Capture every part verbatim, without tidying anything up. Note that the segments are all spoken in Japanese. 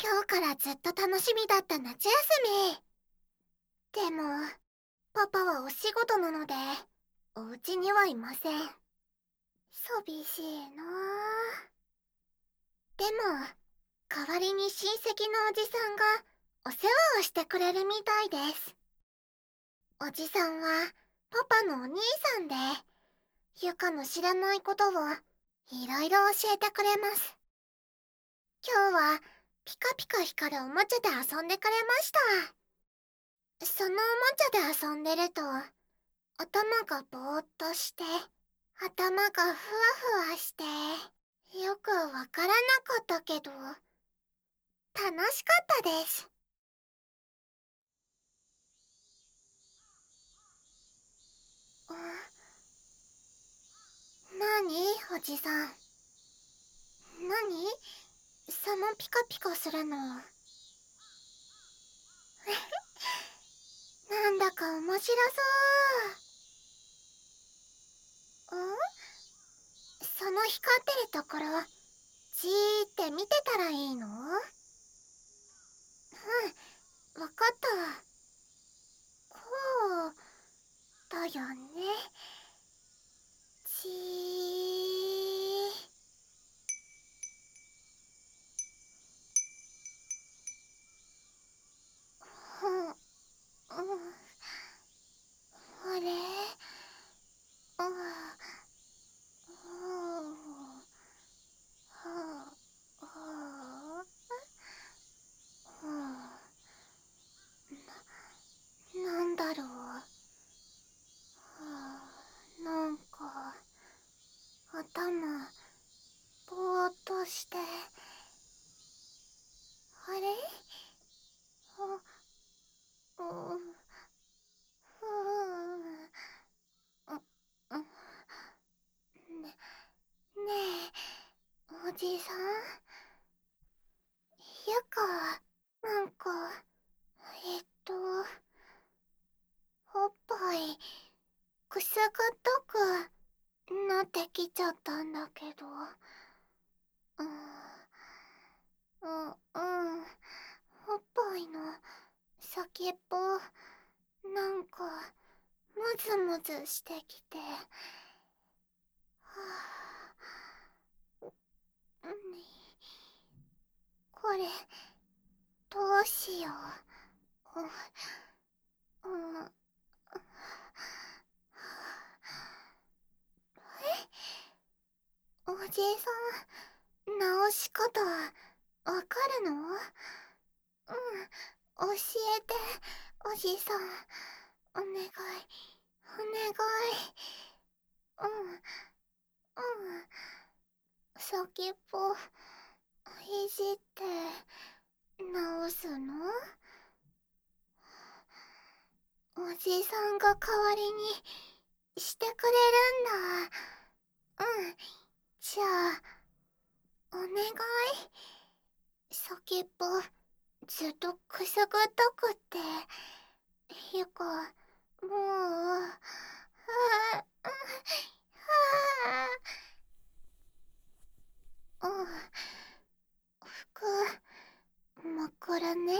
今日からずっと楽しみだった夏休み。でも、パパはお仕事なので、お家にはいません。寂しいなあ。でも、代わりに親戚のおじさんがお世話をしてくれるみたいです。おじさんはパパのお兄さんで、ゆかの知らないことをいろいろ教えてくれます。今日はピカピカ光るおもちゃで遊んでくれました。そのおもちゃで遊んでると、頭がぼーっとして、頭がふわふわして、よくわからなかったけど、楽しかったです。なに、おじさん。なにそのピカピカするの。なんだか面白そう。んその光ってるところ、じーって見てたらいいの？うん、わかった。こう、だよね。じー。ふん、うん。あれ？あ、うん、はあ、はあ、な、なんだろう。はあ、なんか、頭、ぼーっとして。あれ？あ、うん、ふーん、う、う、ね、ねえ、おじさん？ゆか、なんか、えっと、おっぱい、くすぐったくなってきちゃったんだけど。うん、うん、うん、おっぱいの先っぽ、なんか、ムズムズしてきて。はあ、うん、これ、どうしよう。うん、うん、おじいさん、直し方、わかるの？うん、教えて、おじさん。お願い、お願い。うん、うん。先っぽ、いじって、直すの？おじさんが代わりにしてくれるんだ。うん、じゃあ、お願い。先っぽ、ずっとくすぐったくって。ゆか、もう、はあ、はあ、うん、服、まくるね。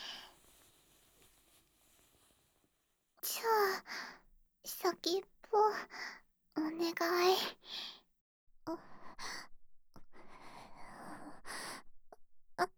じゃあ、先っぽ、お願い。あ、あ、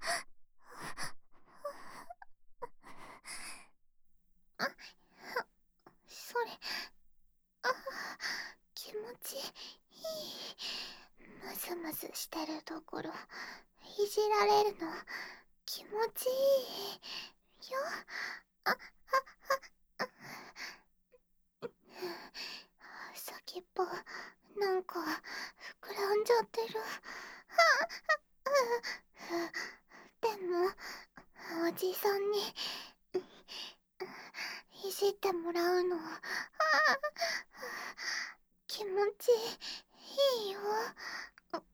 あ、それ、あ、気持ちいい。ムズムズしてるところ、いじられるの、気持ちいいよ。あ、あ、あ、先っぽ、なんか、膨らんじゃってる。でも、おじさんに、いじってもらうの、気持ちいいよ。う、うわ、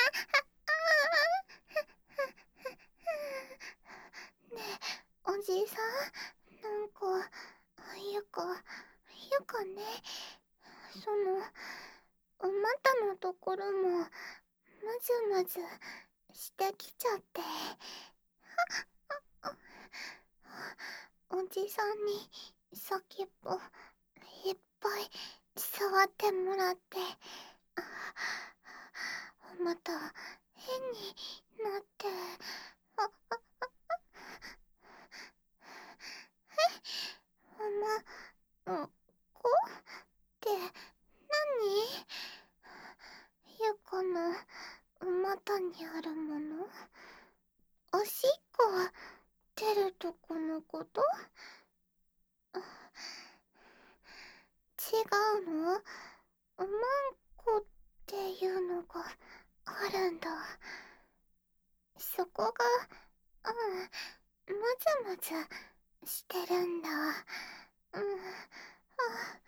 ねえ、おじさん、なんか、ゆか、ゆかね、その、お股のところも、むずむずしてきちゃって。 おじさんに先っぽいっぱい触ってもらって、また変になって、ああおまんこって何？ゆかの股にあるもの？おしっこ出るとこのこと？違うの？おまんこっていうのがあるんだ。そこが、うん、もじゃもじゃしてるんだ。うん、あ、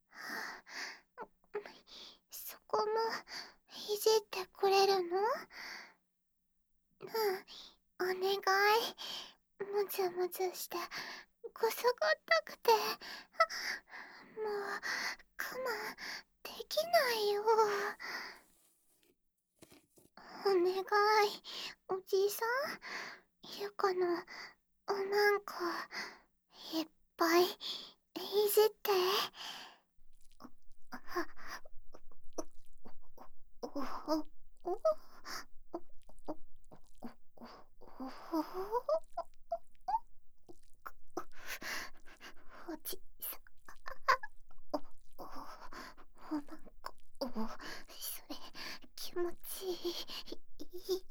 そこもいじってくれるの？うん、お願い。もじゃもじゃしてこそがったくて、もう我慢できないよ。お願い、おじいさん。ゆかのおまんこいっぱいいじって。おおおおおじさん、おおおまんこ、おそれ気持ちいい。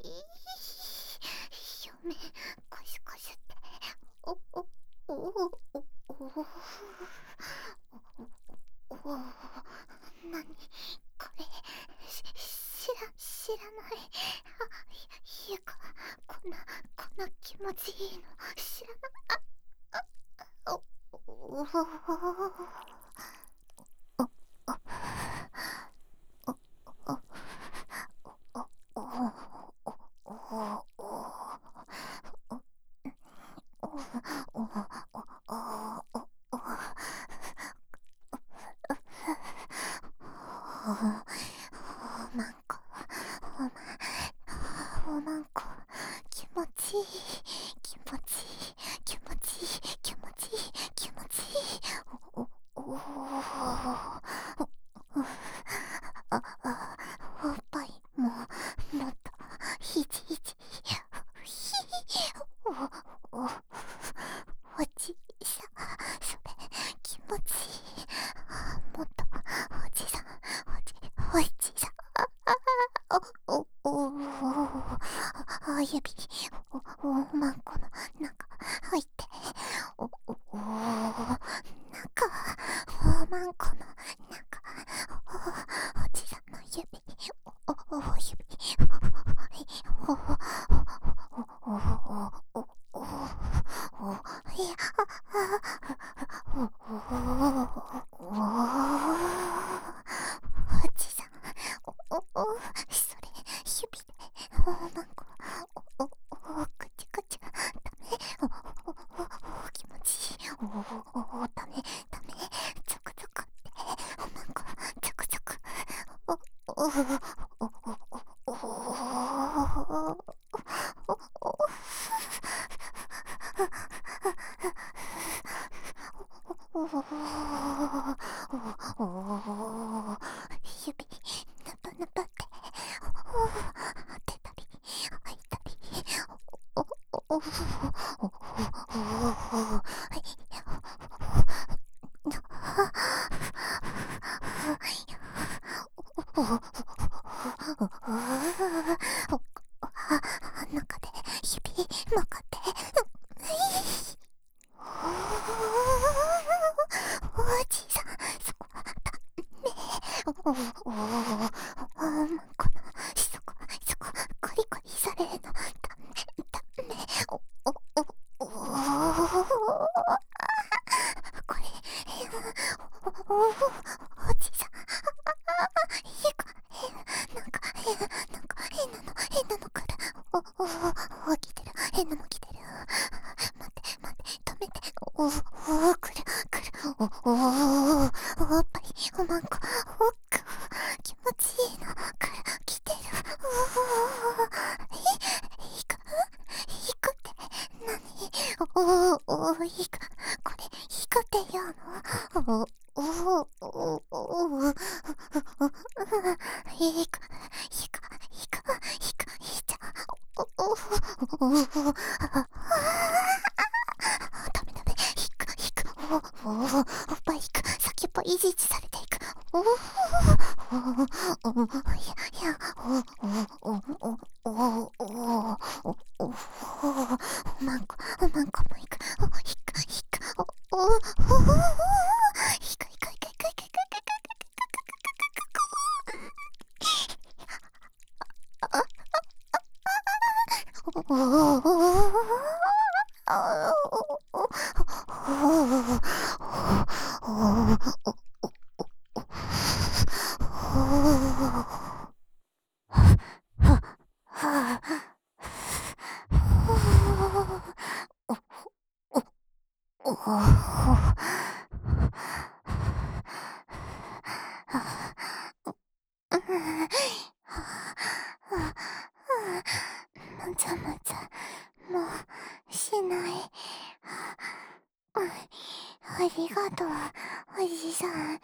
表面コシコシって、おおおおおおおお、なにこれ、し知ら知らない。あ、ゆか、こんなこんな気持ちいいの知らない。ああ、おおおおまんこ、おまおまんこ、気持ちいい、気持ちいい、気持ちいい、気持ちいい、気持ちいい。おおおああ、おっぱいももっとひじひじ、ひおおおじいさん、それ気持ちいい。もっとおじさん、おじおじさん、おおおお指、おおまんこの中入って、おおお中、おまんこの中、おおじさんの指、おおお指、おおおおおおおおいや、おおおおじさん、おおそれ指でおまんこ、おおおくちくちダメ、おおお気持ちいい、おおダメダメ、ゾクゾクっておまんこゾクゾク、おおおおおおお指ぬぱぬぱって当てたり開いたり、おおおおお中で指曲がって、おじいさん、そこはダメ。おおおおまんこのそこそこコリコリされるのダメダメ。おおおおこれおおおじいさん、ゆかなんか変なんか変なの変なのくる。おおお来てる、変なの来てる。待って待って止めて、おお来る来る、おおおっぱいおまんこ、おっく気持ちいいのくる来てる。おおえいくいくっておお、あダメダメ、引く引く、おお、バイク先っぽいじいじされていく。おお、おお、いやいや、おおおおおおおおお、マンコマンコもいく。お、引く引く、おおおお、引く引く引く引く引く引く引く引く、おもちゃもちゃもうしない。ありがとう、おじさん。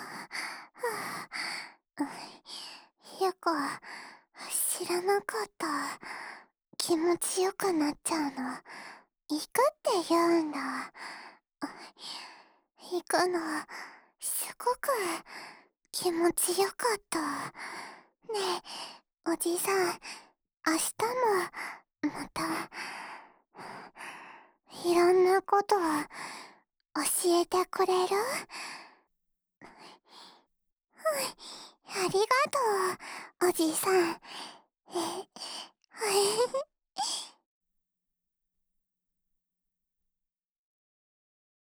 ゆか、知らなかった。気持ちよくなっちゃうの。行くって言うんだ。行くの、すごく気持ちよかった。ねえ、おじさん、明日も、また、いろんなことを教えてくれる？ありがとう、おじさん。え、はい。